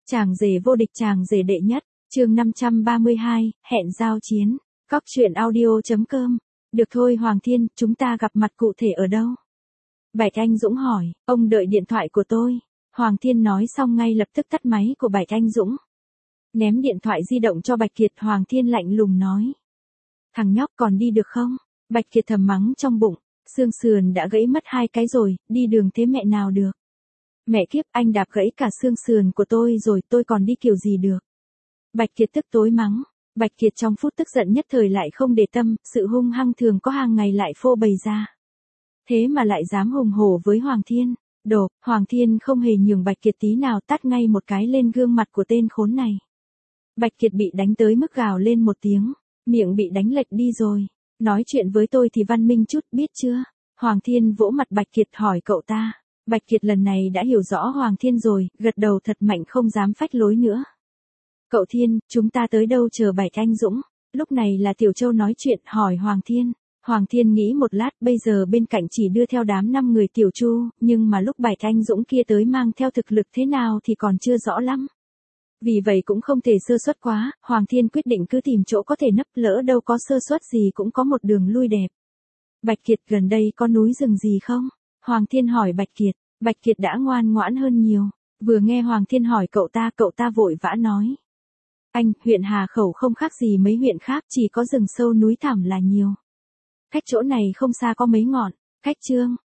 Chàng rể vô địch, chàng rể đệ nhất, chương 532, hẹn giao chiến. Cóc truyện audio.com. Được thôi Hoàng Thiên, chúng ta gặp mặt cụ thể ở đâu? Bạch Anh Dũng hỏi, ông đợi điện thoại của tôi. Hoàng Thiên nói xong ngay lập tức tắt máy của Bạch Anh Dũng. Ném điện thoại di động cho Bạch Kiệt, Hoàng Thiên lạnh lùng nói. Thằng nhóc còn đi được không? Bạch Kiệt thầm mắng trong bụng, xương sườn đã gãy mất 2 cái rồi, đi đường thế mẹ nào được. Mẹ kiếp, anh đạp gãy cả xương sườn của tôi rồi, tôi còn đi kiểu gì được. Bạch Kiệt tức tối mắng. Bạch Kiệt trong phút tức giận nhất thời lại không để tâm, sự hung hăng thường có hàng ngày lại phô bày ra. Thế mà lại dám hùng hổ với Hoàng Thiên. Đồ, Hoàng Thiên không hề nhường Bạch Kiệt tí nào, tát ngay một cái lên gương mặt của tên khốn này. Bạch Kiệt bị đánh tới mức gào lên một tiếng, miệng bị đánh lệch đi rồi. Nói chuyện với tôi thì văn minh chút, biết chưa? Hoàng Thiên vỗ mặt Bạch Kiệt hỏi cậu ta. Bạch Kiệt lần này đã hiểu rõ Hoàng Thiên rồi, gật đầu thật mạnh không dám phách lối nữa. Cậu Thiên, chúng ta tới đâu chờ Bạch Anh Dũng? Lúc này là Tiểu Châu nói chuyện hỏi Hoàng Thiên. Hoàng Thiên nghĩ một lát, bây giờ bên cạnh chỉ đưa theo đám 5 người Tiểu Chu, nhưng mà lúc Bạch Anh Dũng kia tới mang theo thực lực thế nào thì còn chưa rõ lắm. Vì vậy cũng không thể sơ suất quá, Hoàng Thiên quyết định cứ tìm chỗ có thể nấp, lỡ đâu có sơ suất gì cũng có một đường lui đẹp. Bạch Kiệt, gần đây có núi rừng gì không? Hoàng Thiên hỏi Bạch Kiệt. Bạch Kiệt đã ngoan ngoãn hơn nhiều. Vừa nghe Hoàng Thiên hỏi cậu ta vội vã nói. Anh, huyện Hà Khẩu không khác gì mấy huyện khác, chỉ có rừng sâu núi thẳm là nhiều. Cách chỗ này không xa có mấy ngọn. Cách Trương,